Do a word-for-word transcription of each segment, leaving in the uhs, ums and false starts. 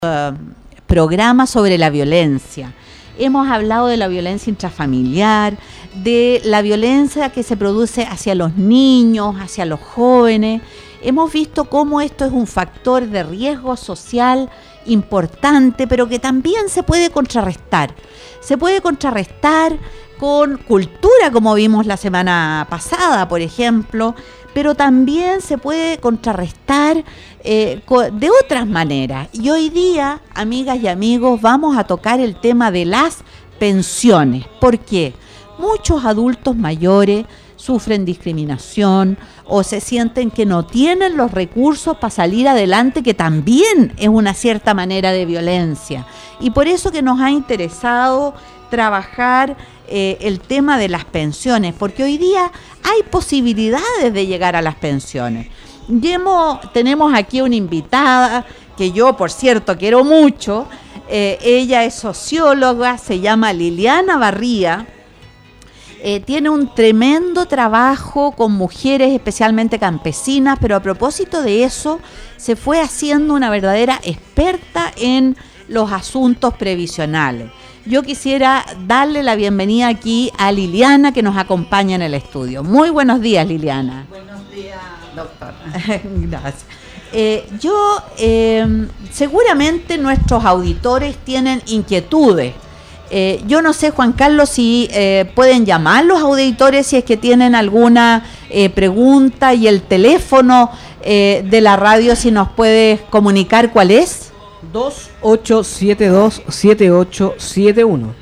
uh, programa sobre la violencia. Hemos hablado de la violencia intrafamiliar, de la violencia que se produce hacia los niños, hacia los jóvenes. Hemos visto cómo esto es un factor de riesgo social importante, pero que también se puede contrarrestar. Se puede contrarrestar con cultura, como vimos la semana pasada, por ejemplo, pero también se puede contrarrestar eh, de otras maneras. Y hoy día, amigas y amigos, vamos a tocar el tema de las pensiones. ¿Por qué? Muchos adultos mayores sufren discriminación o se sienten que no tienen los recursos para salir adelante, que también es una cierta manera de violencia. Y por eso que nos ha interesado trabajar eh, el tema de las pensiones, porque hoy día hay posibilidades de llegar a las pensiones. Y hemos, tenemos aquí una invitada que yo, por cierto, quiero mucho. Eh, ella es socióloga, se llama Liliana Barría. Eh, tiene un tremendo trabajo con mujeres, especialmente campesinas, pero a propósito de eso, se fue haciendo una verdadera experta en los asuntos previsionales. Yo quisiera darle la bienvenida aquí a Liliana, que nos acompaña en el estudio. Muy buenos días, Liliana. Buenos días, doctora. Gracias. Eh, yo, eh, seguramente nuestros auditores tienen inquietudes. Eh, yo no sé, Juan Carlos, si eh, pueden llamar los auditores si es que tienen alguna eh, pregunta, y el teléfono eh, de la radio, si nos puedes comunicar cuál es. dos ocho siete dos siete ocho siete uno.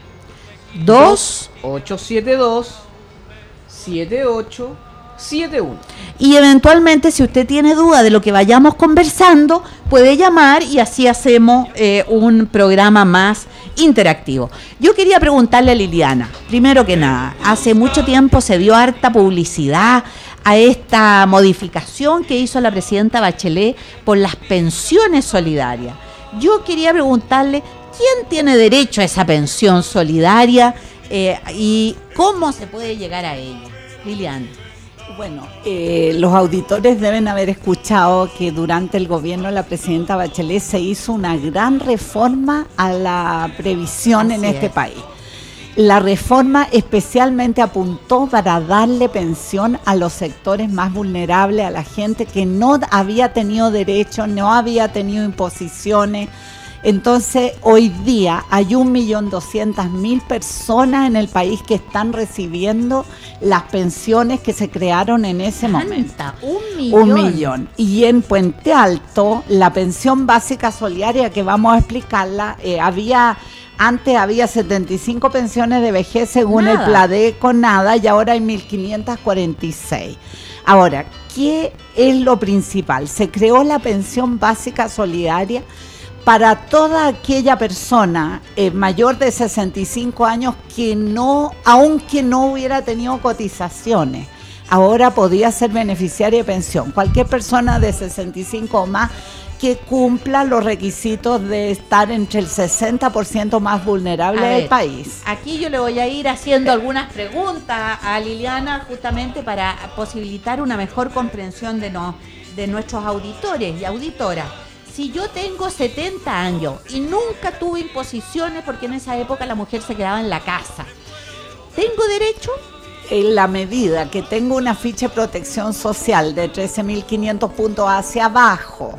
dos ocho siete dos siete ocho siete uno. Y eventualmente, si usted tiene duda de lo que vayamos conversando, puede llamar y así hacemos eh, un programa más interactivo. Yo quería preguntarle a Liliana, primero que nada, hace mucho tiempo se dio harta publicidad a esta modificación que hizo la presidenta Bachelet por las pensiones solidarias. Yo quería preguntarle, ¿quién tiene derecho a esa pensión solidaria eh, y cómo se puede llegar a ella? Liliana. Bueno, eh, los auditores deben haber escuchado que durante el gobierno de la presidenta Bachelet se hizo una gran reforma a la previsión en este país. La reforma especialmente apuntó para darle pensión a los sectores más vulnerables, a la gente que no había tenido derechos, no había tenido imposiciones. Entonces, hoy día hay un millón doscientas mil personas en el país que están recibiendo las pensiones que se crearon en ese momento. Un millón. Un millón. Y en Puente Alto, la pensión básica solidaria, que vamos a explicarla, eh, había... Antes había setenta y cinco pensiones de vejez según nada. El Pladeco, nada, y ahora hay mil quinientas cuarenta y seis. Ahora, ¿qué es lo principal? Se creó la pensión básica solidaria para toda aquella persona eh, mayor de sesenta y cinco años que no, aunque no hubiera tenido cotizaciones, ahora podía ser beneficiaria de pensión. Cualquier persona de sesenta y cinco o más que cumpla los requisitos de estar entre el sesenta por ciento más vulnerable ver, del país. Aquí yo le voy a ir haciendo algunas preguntas a Liliana justamente para posibilitar una mejor comprensión de, no, de nuestros auditores y auditoras. Si yo tengo setenta años y nunca tuve imposiciones, porque en esa época la mujer se quedaba en la casa, ¿tengo derecho? En la medida que tengo una ficha de protección social de trece mil quinientos puntos hacia abajo,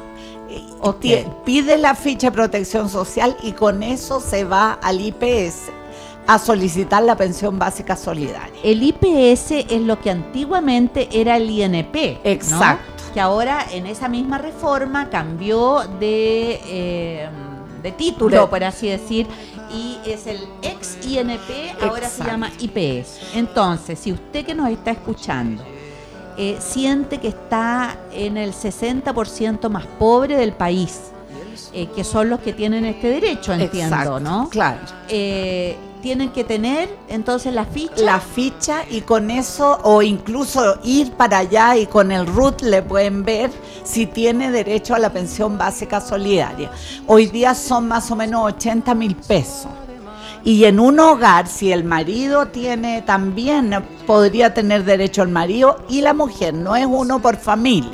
okay, pide la ficha de protección social y con eso se va al I P S a solicitar la pensión básica solidaria. El I P S es lo que antiguamente era el I N P. Exacto. ¿no? Que ahora en esa misma reforma cambió de, eh, de título, de, por así decir, y es el ex I N P, ahora exacto. Se llama I P S. Entonces, si usted que nos está escuchando Eh, siente que está en el sesenta por ciento más pobre del país, eh, que son los que tienen este derecho, entiendo, exacto, ¿no? Claro. Eh, tienen que tener entonces la ficha. La ficha, y con eso, o incluso ir para allá y con el R U T le pueden ver si tiene derecho a la pensión básica solidaria. Hoy día son más o menos ochenta mil pesos. Y en un hogar, si el marido tiene también, podría tener derecho el marido y la mujer, no es uno por familia.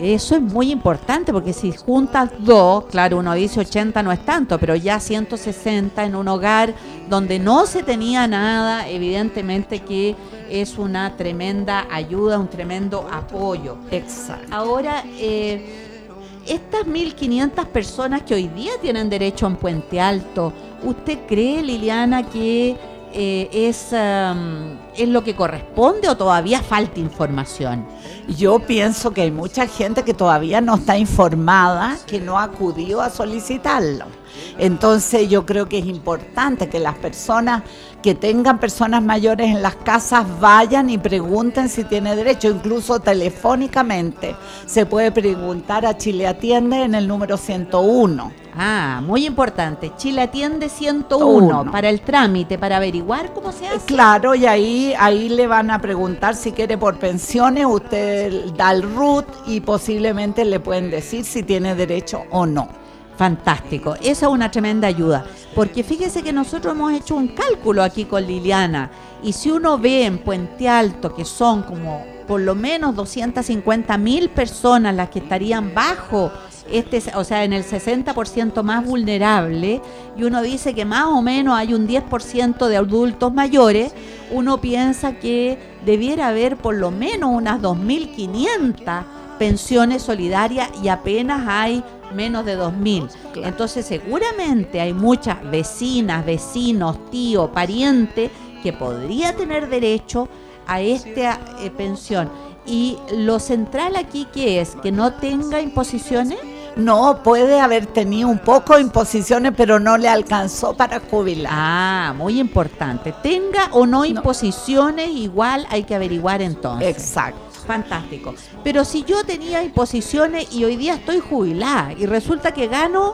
eso es muy importante, porque si juntas dos, claro, uno dice ochenta no es tanto, pero ya ciento sesenta en un hogar donde no se tenía nada, evidentemente que es una tremenda ayuda, un tremendo apoyo. Exacto. Ahora, eh, estas mil quinientas personas que hoy día tienen derecho en Puente Alto, ¿usted cree, Liliana, que eh, es, um, es lo que corresponde o todavía falta información? Yo pienso que hay mucha gente que todavía no está informada, que no acudió a solicitarlo. Entonces yo creo que es importante que las personas que tengan personas mayores en las casas vayan y pregunten si tiene derecho. Incluso telefónicamente se puede preguntar a Chile Atiende en el número ciento uno. Ah, muy importante. Chile Atiende ciento uno para el trámite, para averiguar cómo se hace. Claro, y ahí, ahí le van a preguntar si quiere por pensiones, usted da el R U T y posiblemente le pueden decir si tiene derecho o no. Fantástico, esa es una tremenda ayuda, porque fíjese que nosotros hemos hecho un cálculo aquí con Liliana, y si uno ve en Puente Alto que son como por lo menos doscientas cincuenta mil personas las que estarían bajo este, o sea, en el sesenta por ciento más vulnerable, y uno dice que más o menos hay un diez por ciento de adultos mayores, uno piensa que debiera haber por lo menos unas dos mil quinientas pensiones solidarias y apenas hay menos de dos mil. Claro. Entonces seguramente hay muchas vecinas, vecinos, tíos, parientes que podría tener derecho a esta eh, pensión. Y lo central aquí, ¿qué es? ¿Que no tenga imposiciones? No, puede haber tenido un poco de imposiciones, pero no le alcanzó para jubilar. Ah, muy importante. Tenga o no imposiciones, no. Igual hay que averiguar entonces. Exacto. Fantástico. Pero si yo tenía imposiciones y hoy día estoy jubilada y resulta que gano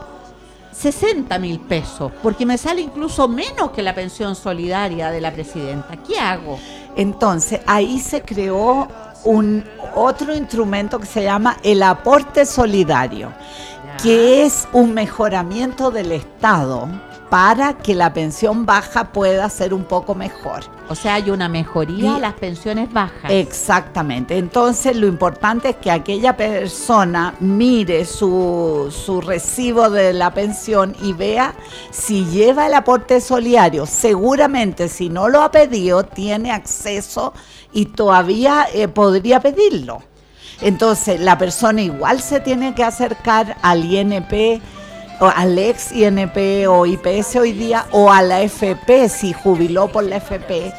sesenta mil pesos, porque me sale incluso menos que la pensión solidaria de la presidenta, ¿qué hago? Entonces, ahí se creó un otro instrumento que se llama el aporte solidario, ya. Que es un mejoramiento del Estado para que la pensión baja pueda ser un poco mejor. O sea, hay una mejoría a las pensiones bajas. Exactamente. Entonces, lo importante es que aquella persona mire su, su recibo de la pensión y vea si lleva el aporte solidario. Seguramente, si no lo ha pedido, tiene acceso y todavía eh, podría pedirlo. Entonces, la persona igual se tiene que acercar al I N P, o al ex I N P o I P S hoy día, o a la F P si jubiló por la F P,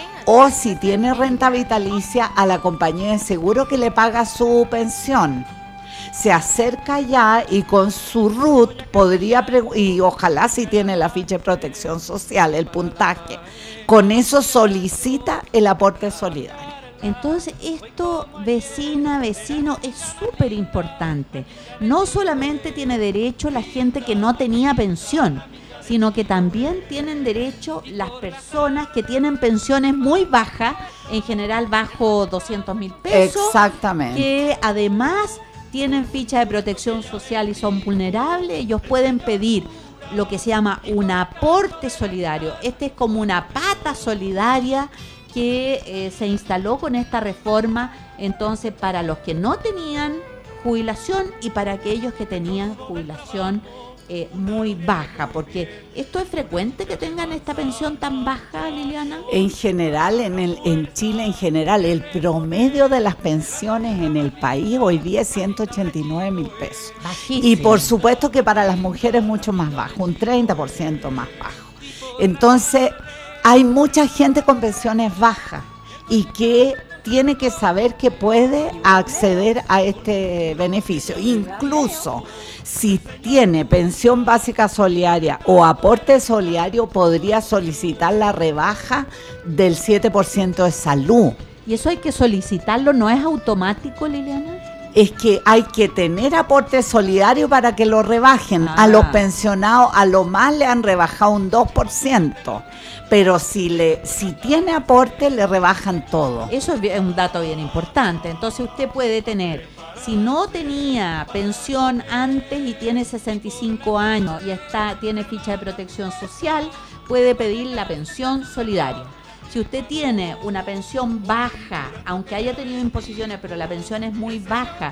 o si tiene renta vitalicia, a la compañía de seguro que le paga su pensión. Se acerca ya y con su R U T podría, y ojalá si tiene la ficha de protección social, el puntaje, con eso solicita el aporte solidario. Entonces esto, vecina, vecino, es súper importante. No solamente tiene derecho la gente que no tenía pensión, sino que también tienen derecho las personas que tienen pensiones muy bajas, en general bajo doscientos mil pesos. Exactamente. Que además tienen ficha de protección social y son vulnerables. Ellos pueden pedir lo que se llama un aporte solidario. Este es como una pata solidaria que eh, se instaló con esta reforma, entonces para los que no tenían jubilación y para aquellos que tenían jubilación eh, muy baja, porque esto es frecuente que tengan esta pensión tan baja, Liliana. En general, en, el, en Chile en general, el promedio de las pensiones en el país hoy día es ciento ochenta y nueve mil pesos. Bajísimo. Y por supuesto que para las mujeres mucho más bajo, un treinta por ciento más bajo. Entonces, hay mucha gente con pensiones bajas y que tiene que saber que puede acceder a este beneficio. Incluso si tiene pensión básica solidaria o aporte solidario, podría solicitar la rebaja del siete por ciento de salud. ¿Y eso hay que solicitarlo? ¿No es automático, Liliana? Es que hay que tener aporte solidario para que lo rebajen. Ah. A los pensionados a lo más le han rebajado un dos por ciento, pero si le si tiene aporte le rebajan todo. Eso es un dato bien importante. Entonces usted puede tener, si no tenía pensión antes y tiene sesenta y cinco años y está tiene ficha de protección social, puede pedir la pensión solidaria. Si usted tiene una pensión baja, aunque haya tenido imposiciones, pero la pensión es muy baja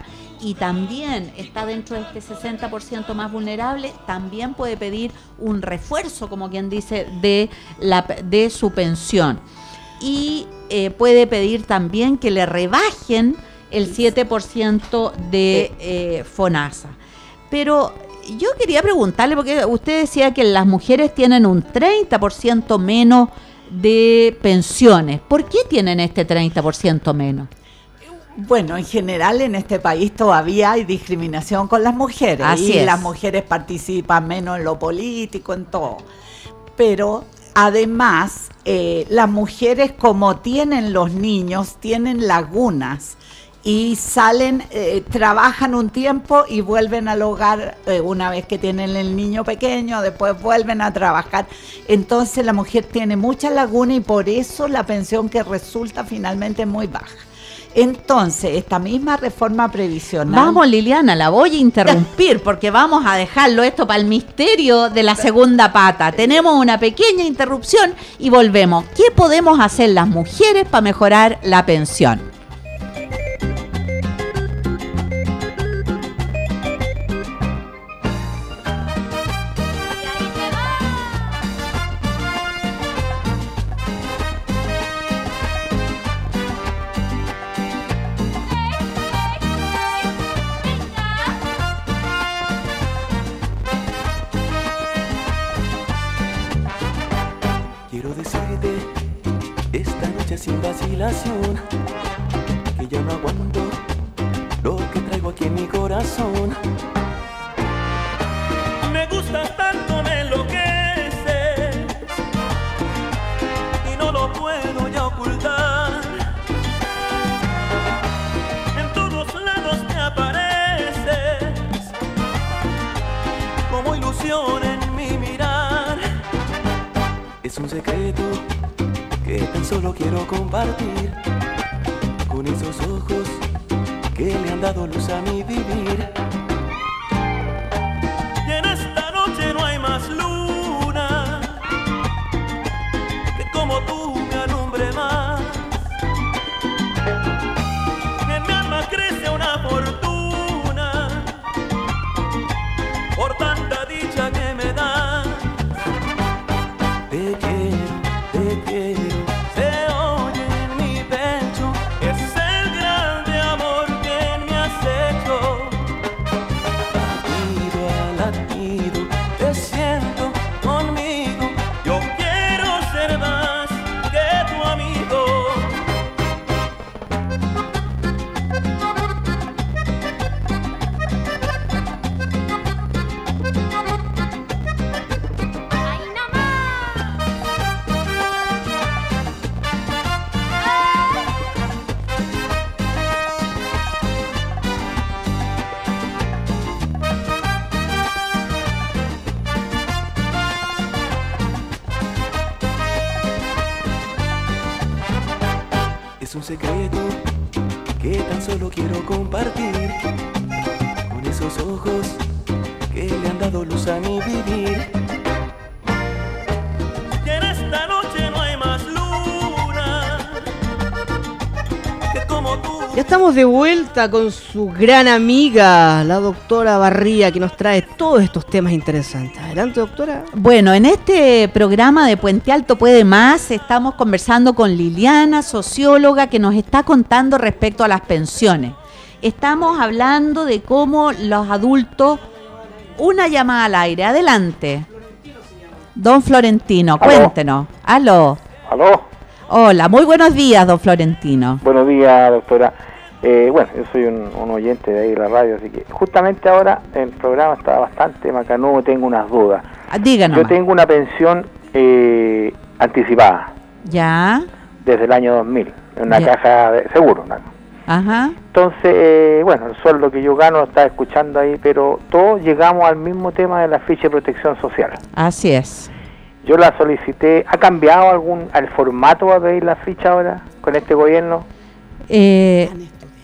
y también está dentro de este sesenta por ciento más vulnerable, también puede pedir un refuerzo, como quien dice, de, la, de su pensión. Y eh, puede pedir también que le rebajen el siete por ciento de eh, FONASA. Pero yo quería preguntarle, porque usted decía que las mujeres tienen un treinta por ciento menos de pensiones. ¿Por qué tienen este treinta por ciento menos? Bueno, en general en este país todavía hay discriminación con las mujeres. Así y es. Las mujeres participan menos en lo político, en todo. Pero además, eh, las mujeres, como tienen los niños, tienen lagunas y salen, eh, trabajan un tiempo y vuelven al hogar eh, una vez que tienen el niño pequeño, después vuelven a trabajar. Entonces la mujer tiene mucha laguna y por eso la pensión que resulta finalmente es muy baja. Entonces, esta misma reforma previsional... Vamos, Liliana, la voy a interrumpir porque vamos a dejarlo esto para el misterio de la segunda pata. Tenemos una pequeña interrupción y volvemos. ¿Qué podemos hacer las mujeres para mejorar la pensión? Sin vacilación, que ya no aguanto lo que traigo aquí en mi corazón. Me gustas tanto, me enloqueces y no lo puedo ya ocultar. En todos lados te apareces como ilusión en mi mirar. Es un secreto que tan solo quiero compartir con esos ojos que le han dado luz a mi vivir. Y en esta noche no hay más luna que como tú me alumbre más. En mi alma crece una fortuna por tanta dicha que me das. Te quiero, te quiero. Un secreto que tan solo quiero compartir con esos ojos que le han dado luz a mi vivir. Y en esta noche no hay más luna que como tú. Ya estamos de vuelta con su gran amiga, la doctora Barría, que nos trae todos estos temas interesantes. Adelante, doctora. Bueno, en este programa de Puente Alto Puede Más, estamos conversando con Liliana, socióloga, que nos está contando respecto a las pensiones. Estamos hablando de cómo los adultos... Una llamada al aire, adelante. Don Florentino, ¿Aló? Cuéntenos. Aló. ¿Aló? Hola, muy buenos días, don Florentino. Buenos días, doctora. Eh, bueno, yo soy un, un oyente de ahí de la radio, así que justamente ahora el programa está bastante macanudo, tengo unas dudas. Ah, díganos. Yo tengo una pensión eh, anticipada. Ya. Desde el año dos mil, en una Ya. caja de seguro. ¿No? Ajá. Entonces, eh, bueno, el sueldo que yo gano lo está escuchando ahí, pero todos llegamos al mismo tema de la ficha de protección social. Así es. Yo la solicité. ¿Ha cambiado algún el formato para pedir la ficha ahora con este gobierno? Eh,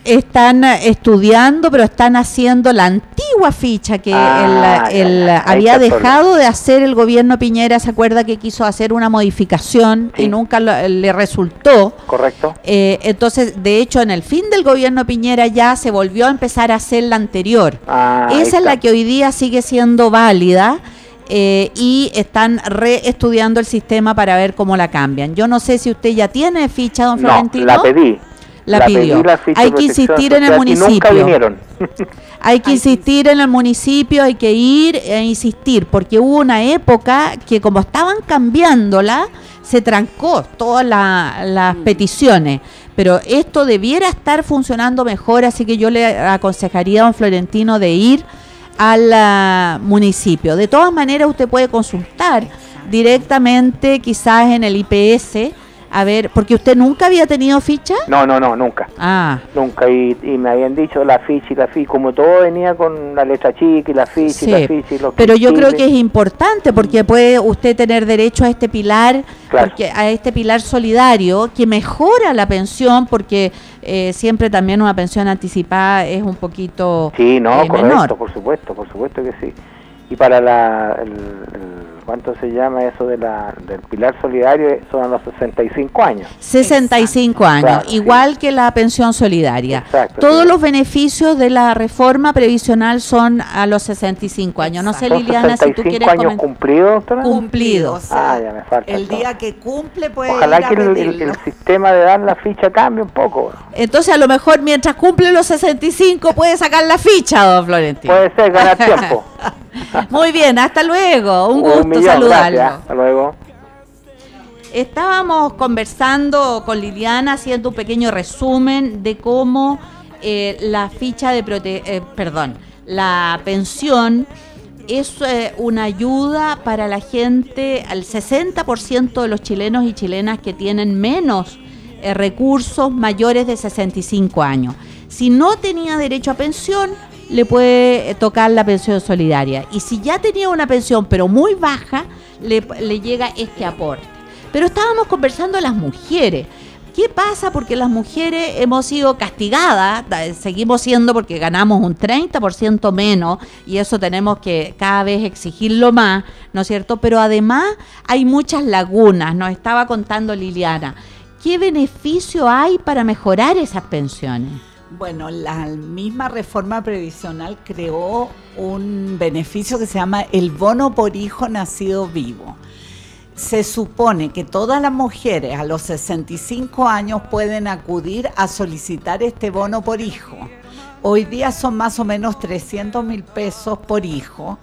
están estudiando, pero están haciendo la antigua ficha que Ah, el, el- ya, ya. Ahí había está el problema. dejado de hacer el gobierno Piñera. ¿Se acuerda que quiso hacer una modificación Sí. y nunca lo- le resultó? ¿Correcto? Eh, entonces, de hecho, en el fin del gobierno Piñera ya se volvió a empezar a hacer la anterior. Ah, ahí Esa es la está. que hoy día sigue siendo válida. eh, y están reestudiando el sistema para ver cómo la cambian. Yo no sé si usted ya tiene ficha, don No, Florentino. la pedí. La pidió. pedí, la ficha Hay de que protección insistir en el social y nunca municipio. vinieron. Hay que insistir en el municipio, hay que ir e insistir, porque hubo una época que como estaban cambiándola, se trancó todas la- las peticiones. Pero esto debiera estar funcionando mejor, así que yo le aconsejaría a don Florentino de ir al ah, municipio. De todas maneras, usted puede consultar directamente, quizás en el I P S, a ver, porque usted nunca había tenido ficha. No, no, no, nunca. Ah, Nunca. Y, y me habían dicho la ficha y la ficha. Como todo venía con la letra chica y la ficha sí, y la ficha y los pero yo creo quintiles. que es importante porque puede usted tener derecho a este pilar, Claro. porque a este pilar solidario que mejora la pensión, porque eh, siempre también una pensión anticipada es un poquito Sí, no, eh, correcto, menor. por supuesto, por supuesto que sí. Y para la, el, el- ¿cuánto se llama eso de la, del pilar solidario? Son a los sesenta y cinco años. sesenta y cinco años, Claro, sí. igual que la pensión solidaria. Exacto, Todos sí. los beneficios de la reforma previsional son a los sesenta y cinco años. No sé, ¿Son Liliana, si tú sesenta y cinco quieres años comentar. cumplidos, doctora? Cum- Cumplido. O sea, Ah, ya me falta, el entonces. día que cumple puede Ojalá ir a que el, el- pedirlo. el sistema de dar la ficha cambie un poco. Entonces, a lo mejor mientras cumple los sesenta y cinco puede sacar la ficha, don Florentino. Puede ser ganar tiempo. Muy bien, hasta luego. Un Un gusto millón, saludarlo. gracias. Hasta luego. Estábamos conversando con Liliana, haciendo un pequeño resumen de cómo eh, la ficha de prote eh, perdón, la pensión es eh, una ayuda para la gente, al sesenta por ciento de los chilenos y chilenas que tienen menos eh, recursos mayores de sesenta y cinco años. Si no tenía derecho a pensión, le puede eh, tocar la pensión solidaria. Y si ya tenía una pensión, pero muy baja, le, le llega este aporte. Pero estábamos conversando de las mujeres. ¿Qué pasa? Porque las mujeres hemos sido castigadas, da- seguimos siendo porque ganamos un treinta por ciento menos y eso tenemos que cada vez exigirlo más, ¿no es cierto? Pero además hay muchas lagunas, nos estaba contando Liliana. ¿Qué beneficio hay para mejorar esas pensiones? Bueno, la misma reforma previsional creó un beneficio que se llama el bono por hijo nacido vivo. Se supone que todas las mujeres a los sesenta y cinco años pueden acudir a solicitar este bono por hijo. Hoy día son más o menos trescientos mil pesos por hijo.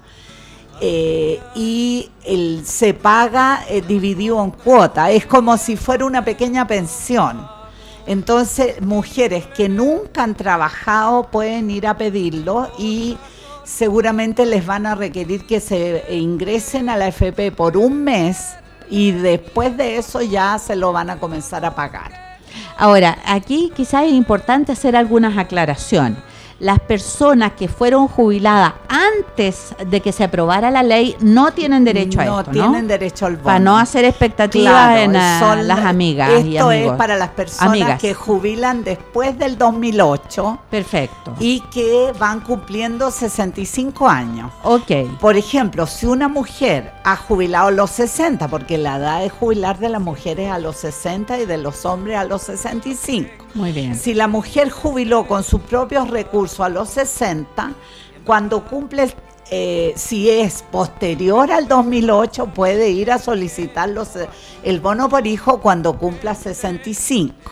Eh, y el, se paga eh, dividido en cuota, es como si fuera una pequeña pensión. Entonces, mujeres que nunca han trabajado pueden ir a pedirlo y seguramente les van a requerir que se ingresen a la A F P por un mes y después de eso ya se lo van a comenzar a pagar. Ahora, aquí quizás es importante hacer algunas aclaraciones. Las personas que fueron jubiladas antes de que se aprobara la ley no tienen derecho a no esto, ¿no? tienen derecho al bono. Para no hacer expectativas Claro, en ah, son- las amigas esto y amigos. es para las personas Amigas. que jubilan después del dos mil ocho Perfecto. y que van cumpliendo sesenta y cinco años. Ok. Por ejemplo, si una mujer ha jubilado a los sesenta, porque la edad de jubilar de las mujeres a los sesenta y de los hombres a los sesenta y cinco. Muy bien. Si la mujer jubiló con sus propios recursos a los sesenta, cuando cumple, eh, si es posterior al dos mil ocho, puede ir a solicitar los, el bono por hijo cuando cumpla sesenta y cinco.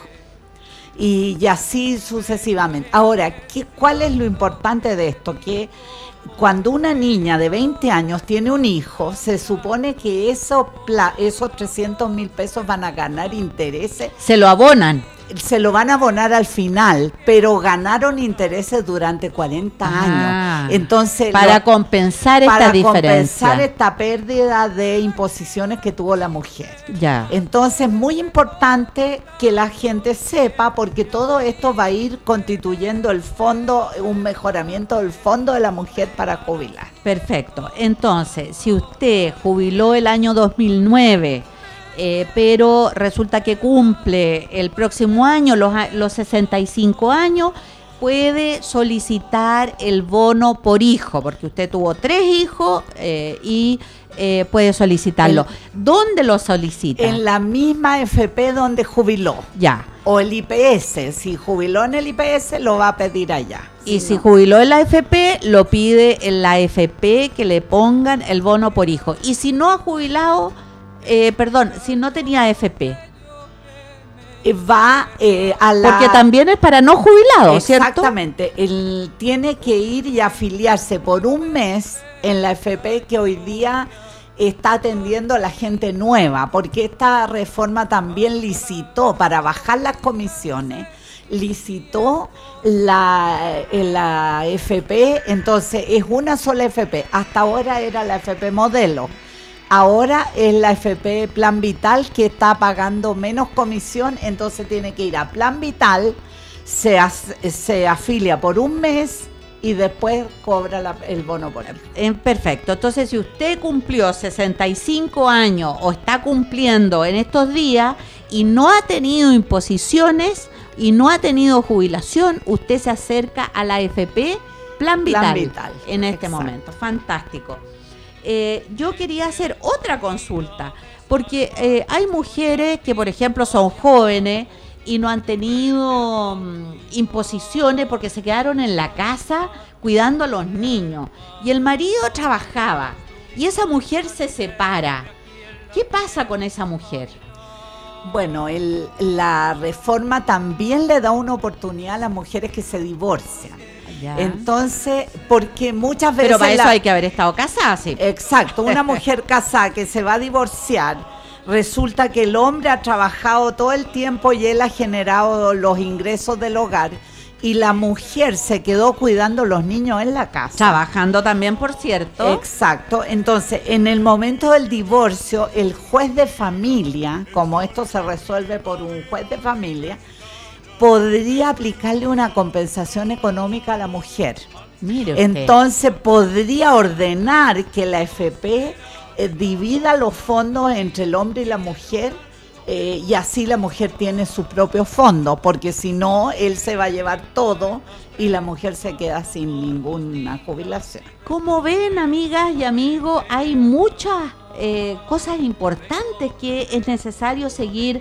Y, y así sucesivamente. Ahora, ¿qué, ¿cuál es lo importante de esto? Que cuando una niña de veinte años tiene un hijo, se supone que eso, pla- esos trescientos mil pesos van a ganar intereses. Se lo abonan. Se lo van a abonar al final, pero ganaron intereses durante cuarenta Ah, años. Entonces, para lo- compensar esta para diferencia. compensar esta pérdida de imposiciones que tuvo la mujer. Ya. Entonces, muy importante que la gente sepa, porque todo esto va a ir constituyendo el fondo, un mejoramiento del fondo de la mujer para jubilar. Perfecto. Entonces, si usted jubiló el año dos mil nueve, eh, pero resulta que cumple el próximo año los, a- los sesenta y cinco años, puede solicitar el bono por hijo, porque usted tuvo tres hijos eh, y eh, puede solicitarlo. El, ¿Dónde lo solicita? En la misma F P donde jubiló. Ya. O el I P S, si jubiló en el I P S lo va a pedir allá. Y si si no. jubiló en la F P, lo pide en la F P que le pongan el bono por hijo. Y si no ha jubilado, eh, perdón, si no tenía F P. Va eh, a la... Porque también es para no jubilados, ¿cierto? Exactamente. Él tiene que ir y afiliarse por un mes en la F P que hoy día está atendiendo a la gente nueva, porque esta reforma también licitó para bajar las comisiones, licitó la, la F P, entonces es una sola F P, hasta ahora era la F P modelo, ahora es la F P Plan Vital que está pagando menos comisión, entonces tiene que ir a Plan Vital, se, as, se afilia por un mes y después cobra la, el bono por él. Eh, perfecto. Entonces, si usted cumplió sesenta y cinco años o está cumpliendo en estos días y no ha tenido imposiciones y no ha tenido jubilación, usted se acerca a la F P Plan Vital, Plan Vital en este exacto. momento. Fantástico. Eh, yo quería hacer otra consulta, porque eh, hay mujeres que, por ejemplo, son jóvenes y no han tenido um, imposiciones porque se quedaron en la casa cuidando a los niños. Y el marido trabajaba y esa mujer se separa. ¿Qué pasa con esa mujer? Bueno, el, la reforma también le da una oportunidad a las mujeres que se divorcian. Ya. Entonces, porque muchas veces... Pero para eso la, hay que haber estado casada, sí. Exacto, una mujer casada que se va a divorciar, resulta que el hombre ha trabajado todo el tiempo y él ha generado los ingresos del hogar y la mujer se quedó cuidando los niños en la casa. Trabajando también, por cierto. Exacto, entonces en el momento del divorcio, el juez de familia, como esto se resuelve por un juez de familia, podría aplicarle una compensación económica a la mujer. Mire usted. Entonces podría ordenar que la F P eh, divida los fondos entre el hombre y la mujer eh, y así la mujer tiene su propio fondo, porque si no, él se va a llevar todo y la mujer se queda sin ninguna jubilación. Como ven, amigas y amigos, hay muchas eh, cosas importantes que es necesario seguir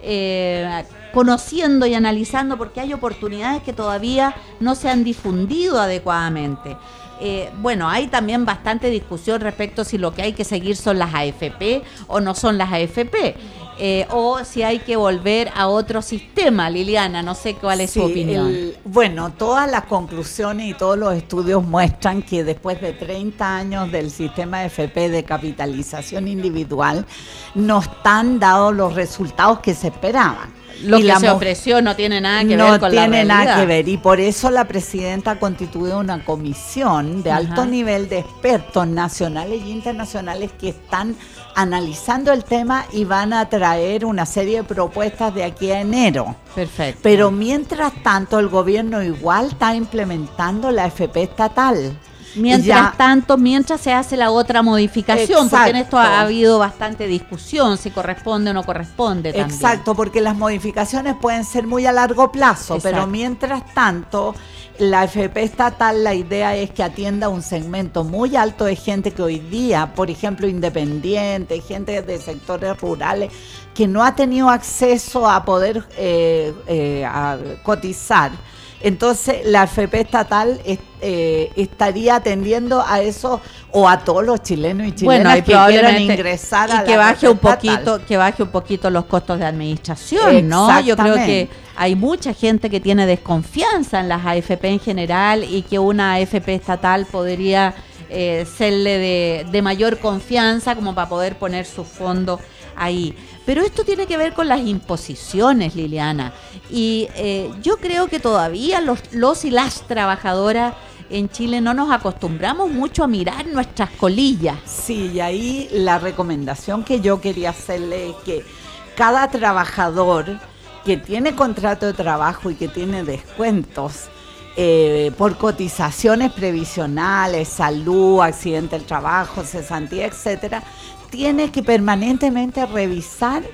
eh, conociendo y analizando, porque hay oportunidades que todavía no se han difundido adecuadamente. Eh, bueno, hay también bastante discusión respecto si lo que hay que seguir son las A F P o no son las A F P, eh, o si hay que volver a otro sistema. Liliana, no sé cuál es Sí, su opinión. El, bueno, todas las conclusiones y todos los estudios muestran que después de treinta años del sistema de F P de capitalización individual, no están dados los resultados que se esperaban. Lo y que la se mu- ofreció no tiene nada que no ver con la tiene realidad. nada que ver, y por eso la presidenta constituyó una comisión de Ajá. alto nivel de expertos nacionales e internacionales que están analizando el tema y van a traer una serie de propuestas de aquí a enero. Perfecto. Pero mientras tanto el gobierno igual está implementando la F P estatal. Mientras Ya- tanto, mientras se hace la otra modificación, porque en esto ha, Exacto. ha habido bastante discusión, si corresponde o no corresponde también. Exacto, porque las modificaciones pueden ser muy a largo plazo, Exacto. pero mientras tanto, la F P estatal, la idea es que atienda un segmento muy alto de gente que hoy día, por ejemplo, independiente, gente de sectores rurales, que no ha tenido acceso a poder eh, eh, a cotizar. Entonces, la F P estatal es- eh, estaría atendiendo a eso o a todos los chilenos y chilenas Bueno, y que quieran probablemente ingresar y a que la baje F P un estatal. poquito, que baje un poquito los costos de administración, ¿no? Yo creo que Exactamente. hay mucha gente que tiene desconfianza en las A F P en general y que una A F P estatal podría eh, serle de, de mayor confianza como para poder poner su fondo ahí. Pero esto tiene que ver con las imposiciones, Liliana, y eh, yo creo que todavía los, los y las trabajadoras en Chile no nos acostumbramos mucho a mirar nuestras colillas. Sí, y ahí la recomendación que yo quería hacerle es que cada trabajador que tiene contrato de trabajo y que tiene descuentos eh, por cotizaciones previsionales, salud, accidente del trabajo, cesantía, etcétera, tiene que permanentemente revisar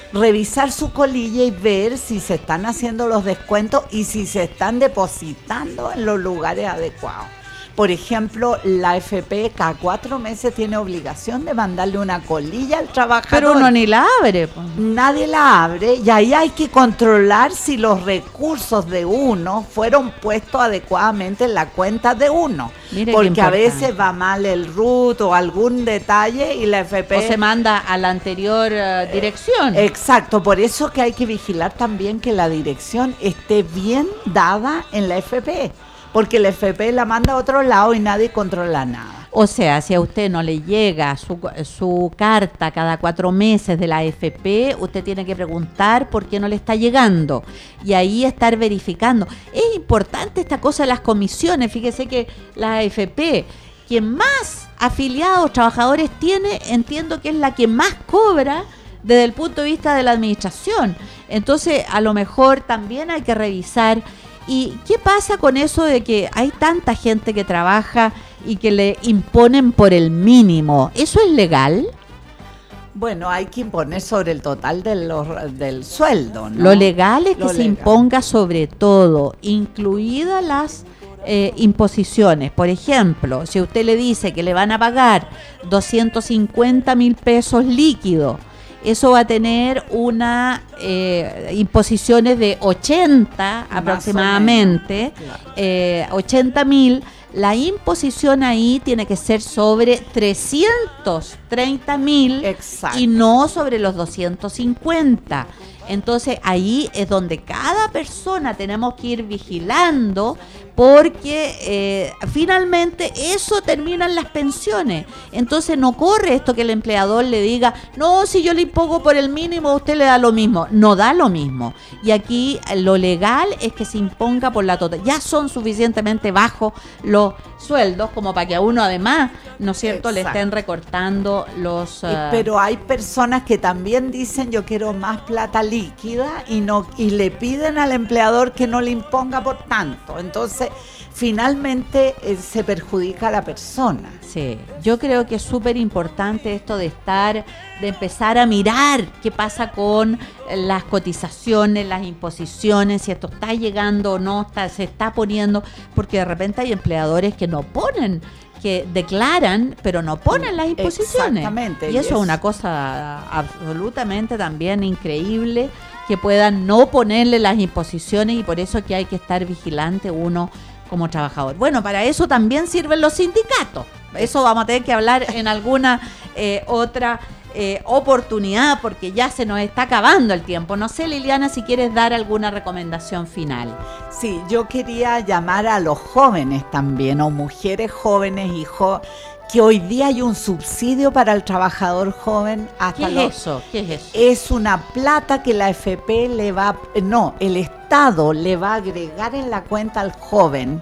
revisar su colilla y ver si se están haciendo los descuentos y si se están depositando en los lugares adecuados. Por ejemplo, la A F P cada cuatro meses tiene obligación de mandarle una colilla al trabajador. Pero uno ni la abre. Pues. Nadie la abre y ahí hay que controlar si los recursos de uno fueron puestos adecuadamente en la cuenta de uno. Mire, porque a veces va mal el R U T o algún detalle y la A F P... O se manda a la anterior uh, dirección. Exacto, por eso que hay que vigilar también que la dirección esté bien dada en la A F P. Porque la A F P la manda a otro lado y nadie controla nada. O sea, si a usted no le llega su, su carta cada cuatro meses de la A F P, usted tiene que preguntar por qué no le está llegando. Y ahí estar verificando. Es importante esta cosa de las comisiones. Fíjese que la A F P, quien más afiliados, trabajadores tiene, entiendo que es la que más cobra desde el punto de vista de la administración. Entonces, a lo mejor también hay que revisar. ¿Y qué pasa con eso de que hay tanta gente que trabaja y que le imponen por el mínimo? ¿Eso es legal? Bueno, hay que imponer sobre el total de los, del sueldo, ¿no? Lo legal es que Lo se legal. imponga sobre todo, incluidas las eh, imposiciones. Por ejemplo, si usted le dice que le van a pagar doscientos cincuenta mil pesos líquidos, eso va a tener una eh, imposiciones de ochenta Más aproximadamente, claro. eh, ochenta mil. La imposición ahí tiene que ser sobre trescientos treinta mil y no sobre los doscientos cincuenta. Entonces ahí es donde cada persona tenemos que ir vigilando, porque eh, finalmente eso termina en las pensiones. Entonces no corre esto que el empleador le diga, no, si yo le impongo por el mínimo, usted le da lo mismo. No da lo mismo. Y aquí lo legal es que se imponga por la total. Ya son suficientemente bajos los sueldos como para que a uno además, ¿no es cierto?, Exacto. le estén recortando los... Uh... Pero hay personas que también dicen, yo quiero más plata líquida y no y le piden al empleador que no le imponga por tanto. Entonces, finalmente eh, se perjudica a la persona. Sí, yo creo que es súper importante esto de estar, de empezar a mirar qué pasa con las cotizaciones, las imposiciones, si esto está llegando o no, está, se está poniendo, porque de repente hay empleadores que no ponen, que declaran, pero no ponen las imposiciones. Exactamente. Y eso es una cosa absolutamente también increíble, que puedan no ponerle las imposiciones, y por eso es que hay que estar vigilante uno como trabajador. Bueno, para eso también sirven los sindicatos. Eso vamos a tener que hablar en alguna eh, otra eh, oportunidad, porque ya se nos está acabando el tiempo. No sé, Liliana, si quieres dar alguna recomendación final. Sí, yo quería llamar a los jóvenes también, o mujeres jóvenes y jo- que hoy día hay un subsidio para el trabajador joven. Hasta ¿Qué los, es eso? ¿Qué es eso? Es una plata que la A F P le va, no, el Estado le va a agregar en la cuenta al joven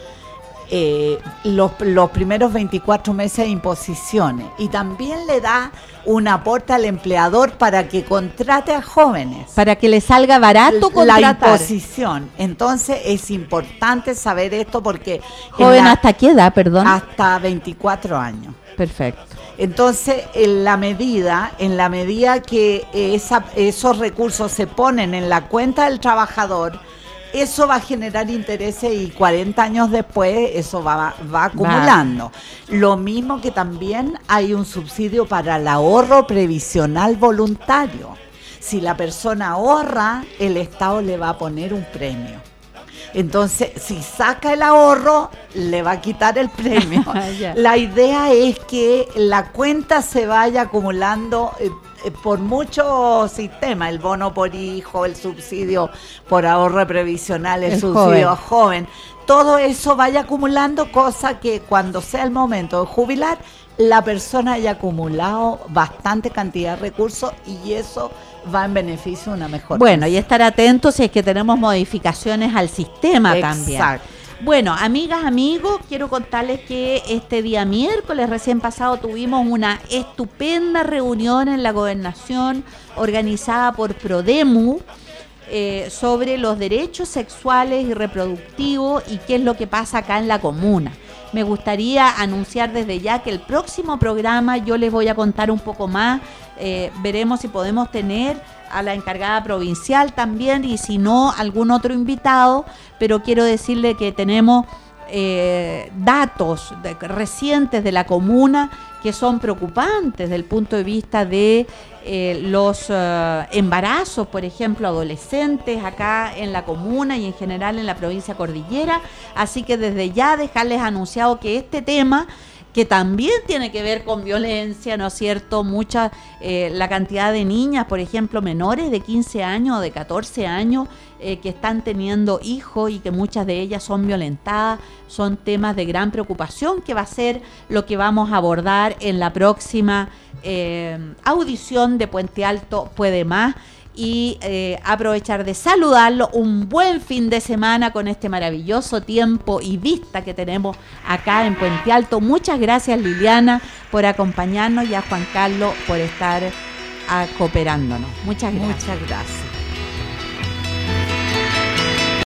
eh, los, los primeros veinticuatro meses de imposiciones, y también le da un aporte al empleador para que contrate a jóvenes. Para que le salga barato contratar. La imposición. Entonces es importante saber esto, porque... ¿Joven la, hasta qué edad, perdón? Hasta veinticuatro años. Perfecto. Entonces, en la medida, en la medida que esa, esos recursos se ponen en la cuenta del trabajador, eso va a generar intereses, y cuarenta años después eso va, va acumulando. Va. Lo mismo que también hay un subsidio para el ahorro previsional voluntario. Si la persona ahorra, el Estado le va a poner un premio. Entonces, si saca el ahorro, le va a quitar el premio. La idea es que la cuenta se vaya acumulando eh, eh, por muchos sistemas, el bono por hijo, el subsidio por ahorro previsional, el, el subsidio joven. joven. Todo eso vaya acumulando, cosa que cuando sea el momento de jubilar, la persona haya acumulado bastante cantidad de recursos, y eso va en beneficio de una mejor Bueno, pensión. Y estar atentos si es que tenemos modificaciones al sistema también. Exacto. Bueno, amigas, amigos, quiero contarles que este día miércoles recién pasado tuvimos una estupenda reunión en la Gobernación organizada por Prodemu eh, sobre los derechos sexuales y reproductivos y qué es lo que pasa acá en la comuna. me gustaría anunciar desde ya que el próximo programa yo les voy a contar un poco más, eh, veremos si podemos tener a la encargada provincial también y si no algún otro invitado, pero quiero decirle que tenemos eh, datos de, recientes de la comuna que son preocupantes desde el punto de vista de eh, los uh, embarazos, por ejemplo, adolescentes acá en la comuna y en general en la provincia cordillera, así que desde ya dejarles anunciado que este tema, que también tiene que ver con violencia, ¿no es cierto? Mucha, eh, la cantidad de niñas, por ejemplo, menores de quince años o de catorce años, eh, que están teniendo hijos y que muchas de ellas son violentadas, son temas de gran preocupación, que va a ser lo que vamos a abordar en la próxima eh, audición de Puente Alto Puede Más. Y eh, aprovechar de saludarlo, un buen fin de semana con este maravilloso tiempo y vista que tenemos acá en Puente Alto. Muchas gracias, Liliana, por acompañarnos y a Juan Carlos por estar a, cooperándonos. Muchas gracias. Muchas gracias.